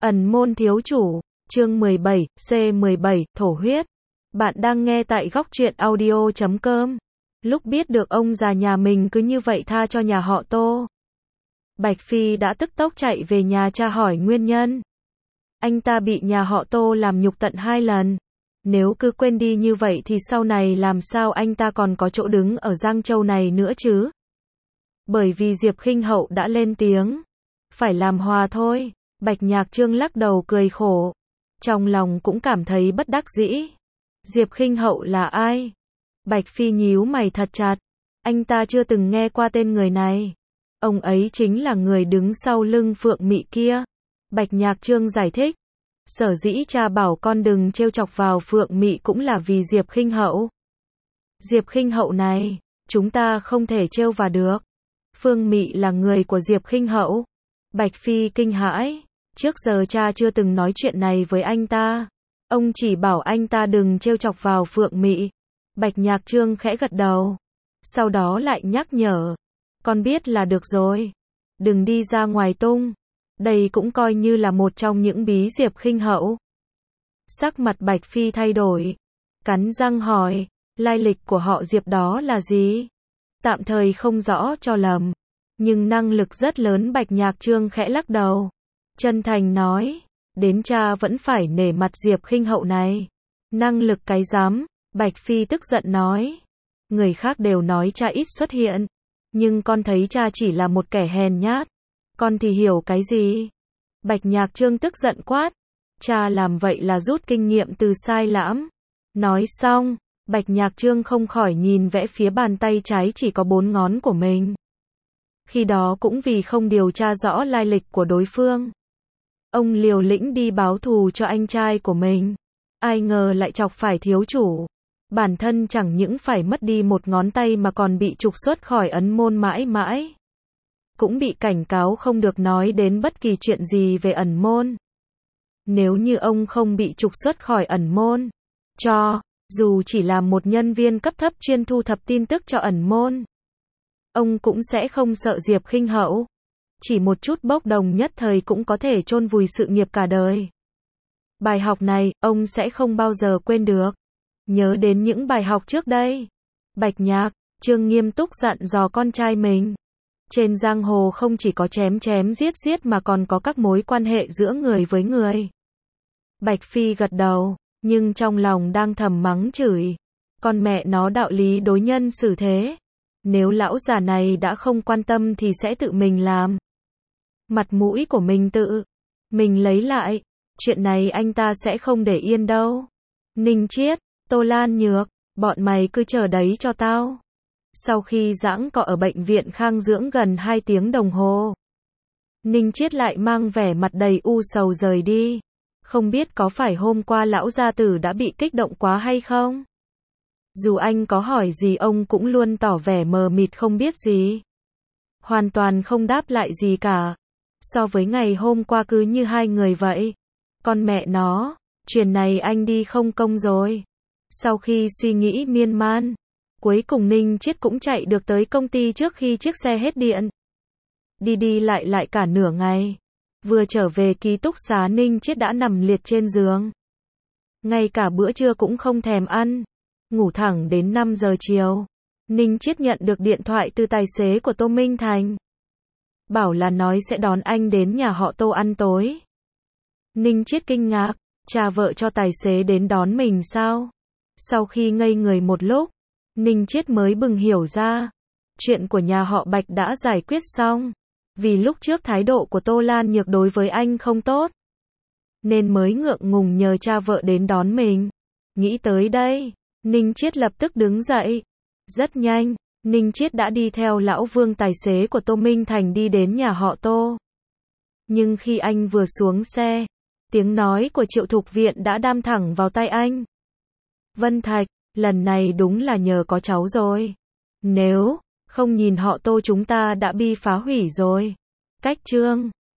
Ẩn môn thiếu chủ, chương 17, C17, thổ huyết. Bạn đang nghe tại góc truyện audio.com. Lúc biết được ông già nhà mình cứ như vậy tha cho nhà họ Tô, Bạch Phi đã tức tốc chạy về nhà tra hỏi nguyên nhân. Anh ta bị nhà họ Tô làm nhục tận 2 lần. Nếu cứ quên đi như vậy thì sau này làm sao anh ta còn có chỗ đứng ở Giang Châu này nữa chứ? Bởi vì Diệp Khinh Hậu đã lên tiếng. Phải làm hòa thôi. Bạch Nhạc Trương lắc đầu cười khổ. Trong lòng cũng cảm thấy bất đắc dĩ. Diệp Khinh Hậu là ai? Bạch Phi nhíu mày thật chặt. Anh ta chưa từng nghe qua tên người này. Ông ấy chính là người đứng sau lưng Phượng Mị kia. Bạch Nhạc Trương giải thích. Sở dĩ cha bảo con đừng trêu chọc vào Phượng Mị cũng là vì Diệp Khinh Hậu. Diệp Khinh Hậu này, chúng ta không thể trêu vào được. Phương Mị là người của Diệp Khinh Hậu. Bạch Phi kinh hãi. Trước giờ cha chưa từng nói chuyện này với anh ta. Ông chỉ bảo anh ta đừng trêu chọc vào Phượng Mị. Bạch Nhạc Trương khẽ gật đầu. Sau đó lại nhắc nhở. Con biết là được rồi. Đừng đi ra ngoài tung. Đây cũng coi như là một trong những bí Diệp Khinh Hậu. Sắc mặt Bạch Phi thay đổi. Cắn răng hỏi. Lai lịch của họ Diệp đó là gì? Tạm thời không rõ cho lầm. Nhưng năng lực rất lớn. Bạch Nhạc Trương khẽ lắc đầu. Chân thành nói. Đến cha vẫn phải nể mặt Diệp Khinh Hậu này. Năng lực cái dám. Bạch Phi tức giận nói. Người khác đều nói cha ít xuất hiện. Nhưng con thấy cha chỉ là một kẻ hèn nhát. Con thì hiểu cái gì? Bạch Nhạc Trương tức giận quát. Cha làm vậy là rút kinh nghiệm từ sai lẫm. Nói xong, Bạch Nhạc Trương không khỏi nhìn vẽ phía bàn tay trái chỉ có 4 ngón của mình. Khi đó cũng vì không điều tra rõ lai lịch của đối phương. Ông liều lĩnh đi báo thù cho anh trai của mình. Ai ngờ lại chọc phải thiếu chủ. Bản thân chẳng những phải mất đi 1 ngón tay mà còn bị trục xuất khỏi ấn môn mãi mãi. Cũng bị cảnh cáo không được nói đến bất kỳ chuyện gì về ẩn môn. Nếu như ông không bị trục xuất khỏi ẩn môn, dù chỉ là một nhân viên cấp thấp chuyên thu thập tin tức cho ẩn môn, ông cũng sẽ không sợ Diệp Khinh Hậu. Chỉ một chút bốc đồng nhất thời cũng có thể chôn vùi sự nghiệp cả đời. Bài học này, ông sẽ không bao giờ quên được. Nhớ đến những bài học trước đây, Bạch Nhạc Trương nghiêm túc dặn dò con trai mình. Trên giang hồ không chỉ có chém chém giết giết mà còn có các mối quan hệ giữa người với người. Bạch Phi gật đầu, nhưng trong lòng đang thầm mắng chửi. Con mẹ nó đạo lý đối nhân xử thế. Nếu lão già này đã không quan tâm thì sẽ tự mình làm. Mặt mũi của mình lấy lại. Chuyện này anh ta sẽ không để yên đâu. Ninh Chiết, Tô Lan Nhược, bọn mày cứ chờ đấy cho tao. Sau khi giãng cọ ở bệnh viện Khang Dưỡng gần 2 tiếng đồng hồ, Ninh Chiết lại mang vẻ mặt đầy u sầu rời đi. Không biết có phải hôm qua lão gia tử đã bị kích động quá hay không? Dù anh có hỏi gì ông cũng luôn tỏ vẻ mờ mịt không biết gì. Hoàn toàn không đáp lại gì cả. So với ngày hôm qua cứ như hai người vậy. Con mẹ nó, chuyện này anh đi không công rồi. Sau khi suy nghĩ miên man, cuối cùng Ninh Chiết cũng chạy được tới công ty trước khi chiếc xe hết điện. Đi lại cả nửa ngày. Vừa trở về ký túc xá Ninh Chiết đã nằm liệt trên giường. Ngay cả bữa trưa cũng không thèm ăn. Ngủ thẳng đến 5 giờ chiều. Ninh Chiết nhận được điện thoại từ tài xế của Tô Minh Thành. Bảo là nói sẽ đón anh đến nhà họ Tô ăn tối. Ninh Chiết kinh ngạc. Cha vợ cho tài xế đến đón mình sao? Sau khi ngây người một lúc, Ninh Chiết mới bừng hiểu ra. Chuyện của nhà họ Bạch đã giải quyết xong. Vì lúc trước thái độ của Tô Lan Nhược đối với anh không tốt, nên mới ngượng ngùng nhờ cha vợ đến đón mình. Nghĩ tới đây, Ninh Chiết lập tức đứng dậy. Rất nhanh, Ninh Chiết đã đi theo lão Vương tài xế của Tô Minh Thành đi đến nhà họ Tô. Nhưng khi anh vừa xuống xe, tiếng nói của Triệu Thục Viện đã đam thẳng vào tai anh. Vân Thạch, lần này đúng là nhờ có cháu rồi. Nếu không nhìn họ Tô chúng ta đã bị phá hủy rồi. Cách Trương